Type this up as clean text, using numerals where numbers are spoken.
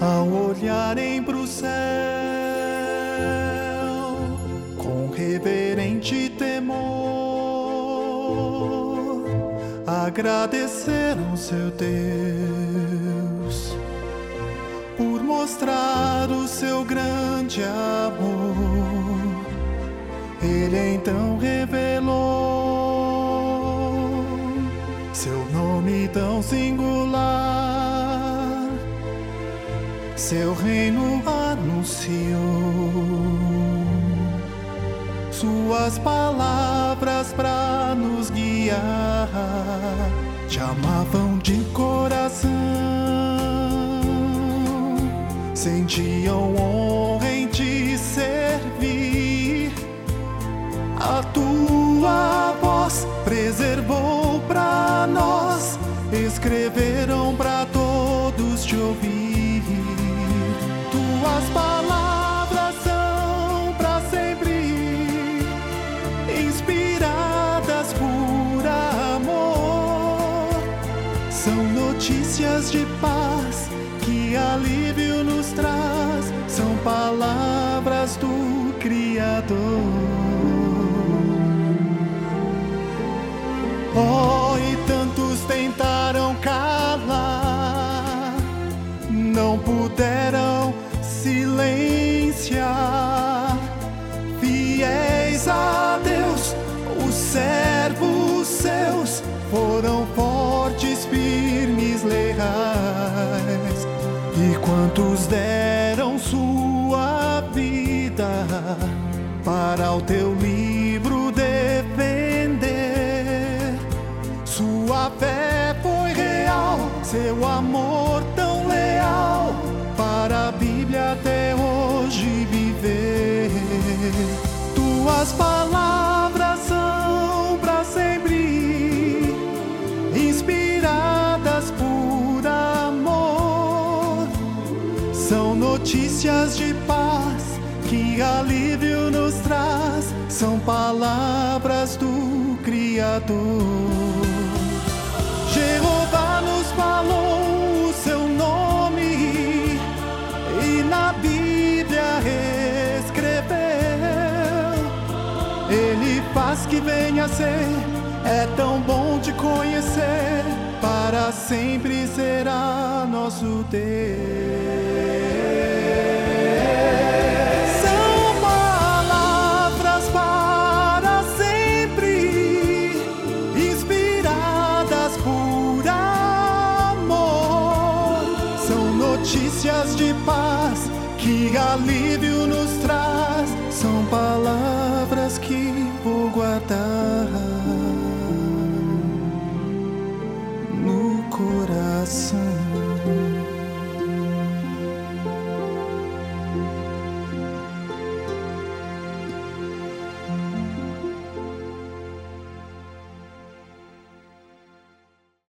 Ao olharem pro céu, com reverente temor, agradeceram seu Deus por mostrar o seu grande amor. Ele então revelou seu nome tão singular, seu reino anunciou, suas palavras pra nos guiar. Te amavam de coração, sentiam honra em te servir. A tua voz preservou pra nós, escreveram pra todos te ouvir. Tuas palavras são pra sempre, inspiradas por amor. São notícias de paz que alívio nos traz, são palavras do Criador. Oh, e tantos tentaram calar, não puderam silenciar. Fiéis a Deus, os servos seus foram fortes, firmes, leais. E quantos deram sua vida para o teu livro defender. Sua fé foi real, seu amor tão leal, para a Bíblia até hoje viver. Tuas palavras são pra sempre, inspiradas por amor. São notícias de paz que alívio nos traz, são palavras do Criador. Jeová nos falou o seu nome e na Bíblia escreveu. Ele faz que venha a ser, é tão bom te conhecer, para sempre será nosso Deus. Notícias de paz que alívio nos traz, são palavras que vou guardar no coração.